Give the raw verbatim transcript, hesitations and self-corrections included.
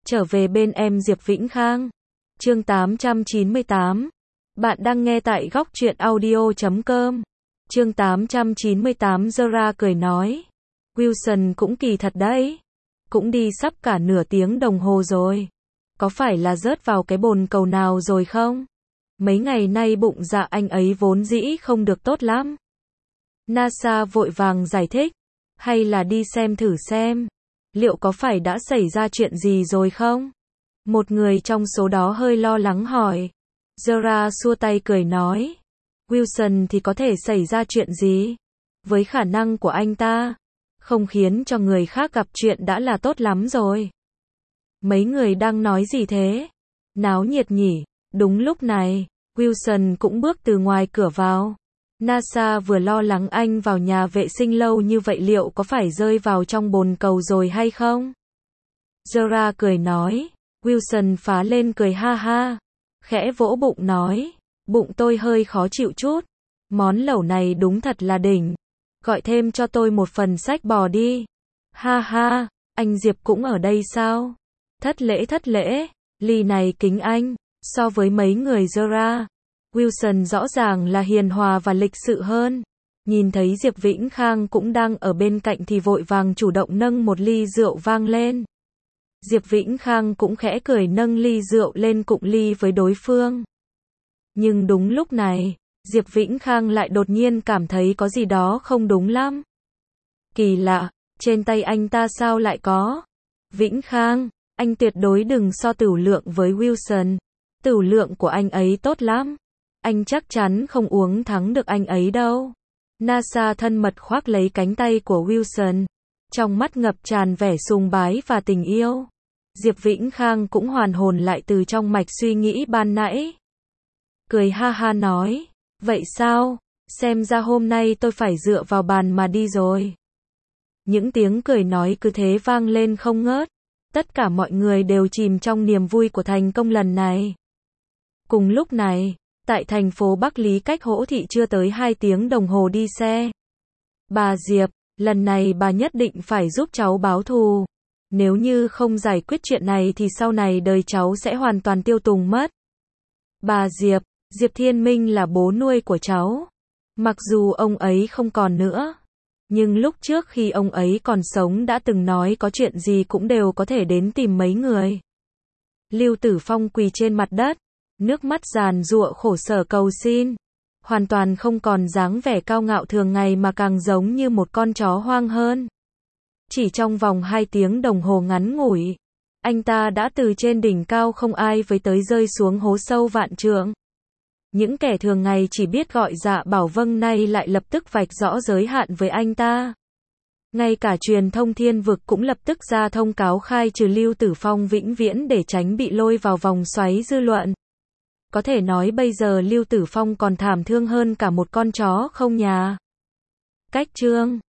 Trở về bên em Diệp Vĩnh Khang. Chương tám trăm chín mươi tám. Bạn đang nghe tại góc truyện audio chấm com. Chương tám trăm chín mươi tám. Zara cười nói. Wilson cũng kỳ thật đấy. Cũng đi sắp cả nửa tiếng đồng hồ rồi. Có phải là rớt vào cái bồn cầu nào rồi không? Mấy ngày nay bụng dạ anh ấy vốn dĩ không được tốt lắm. NASA vội vàng giải thích. Hay là đi xem thử xem. Liệu có phải đã xảy ra chuyện gì rồi không? Một người trong số đó hơi lo lắng hỏi. Zara xua tay cười nói. Wilson thì có thể xảy ra chuyện gì? Với khả năng của anh ta, không khiến cho người khác gặp chuyện đã là tốt lắm rồi. Mấy người đang nói gì thế? Náo nhiệt nhỉ? Đúng lúc này, Wilson cũng bước từ ngoài cửa vào. NASA vừa lo lắng anh vào nhà vệ sinh lâu như vậy liệu có phải rơi vào trong bồn cầu rồi hay không? Zara cười nói. Wilson phá lên cười ha ha. Khẽ vỗ bụng nói. Bụng tôi hơi khó chịu chút. Món lẩu này đúng thật là đỉnh. Gọi thêm cho tôi một phần sách bò đi. Ha ha, anh Diệp cũng ở đây sao? Thất lễ thất lễ, ly này kính anh. So với mấy người Zara, Wilson rõ ràng là hiền hòa và lịch sự hơn. Nhìn thấy Diệp Vĩnh Khang cũng đang ở bên cạnh thì vội vàng chủ động nâng một ly rượu vang lên. Diệp Vĩnh Khang cũng khẽ cười nâng ly rượu lên cụng ly với đối phương. Nhưng đúng lúc này, Diệp Vĩnh Khang lại đột nhiên cảm thấy có gì đó không đúng lắm. Kỳ lạ, trên tay anh ta sao lại có? Vĩnh Khang, anh tuyệt đối đừng so tửu lượng với Wilson. Tửu lượng của anh ấy tốt lắm. Anh chắc chắn không uống thắng được anh ấy đâu. NASA thân mật khoác lấy cánh tay của Wilson. Trong mắt ngập tràn vẻ sùng bái và tình yêu. Diệp Vĩnh Khang cũng hoàn hồn lại từ trong mạch suy nghĩ ban nãy. Cười ha ha nói. Vậy sao? Xem ra hôm nay tôi phải dựa vào bàn mà đi rồi. Những tiếng cười nói cứ thế vang lên không ngớt. Tất cả mọi người đều chìm trong niềm vui của thành công lần này. Cùng lúc này, tại thành phố Bắc Lý cách Hỗ Thị chưa tới hai tiếng đồng hồ đi xe. Bà Diệp, lần này bà nhất định phải giúp cháu báo thù. Nếu như không giải quyết chuyện này thì sau này đời cháu sẽ hoàn toàn tiêu tùng mất. Bà Diệp, Diệp Thiên Minh là bố nuôi của cháu. Mặc dù ông ấy không còn nữa. Nhưng lúc trước khi ông ấy còn sống đã từng nói có chuyện gì cũng đều có thể đến tìm mấy người. Lưu Tử Phong quỳ trên mặt đất. Nước mắt giàn giụa khổ sở cầu xin. Hoàn toàn không còn dáng vẻ cao ngạo thường ngày mà càng giống như một con chó hoang hơn. Chỉ trong vòng hai tiếng đồng hồ ngắn ngủi, anh ta đã từ trên đỉnh cao không ai với tới rơi xuống hố sâu vạn trượng. Những kẻ thường ngày chỉ biết gọi dạ bảo vâng nay lại lập tức vạch rõ giới hạn với anh ta. Ngay cả truyền thông thiên vực cũng lập tức ra thông cáo khai trừ Lưu Tử Phong vĩnh viễn để tránh bị lôi vào vòng xoáy dư luận. Có thể nói bây giờ Lưu Tử Phong còn thảm thương hơn cả một con chó không nhà. Cách chương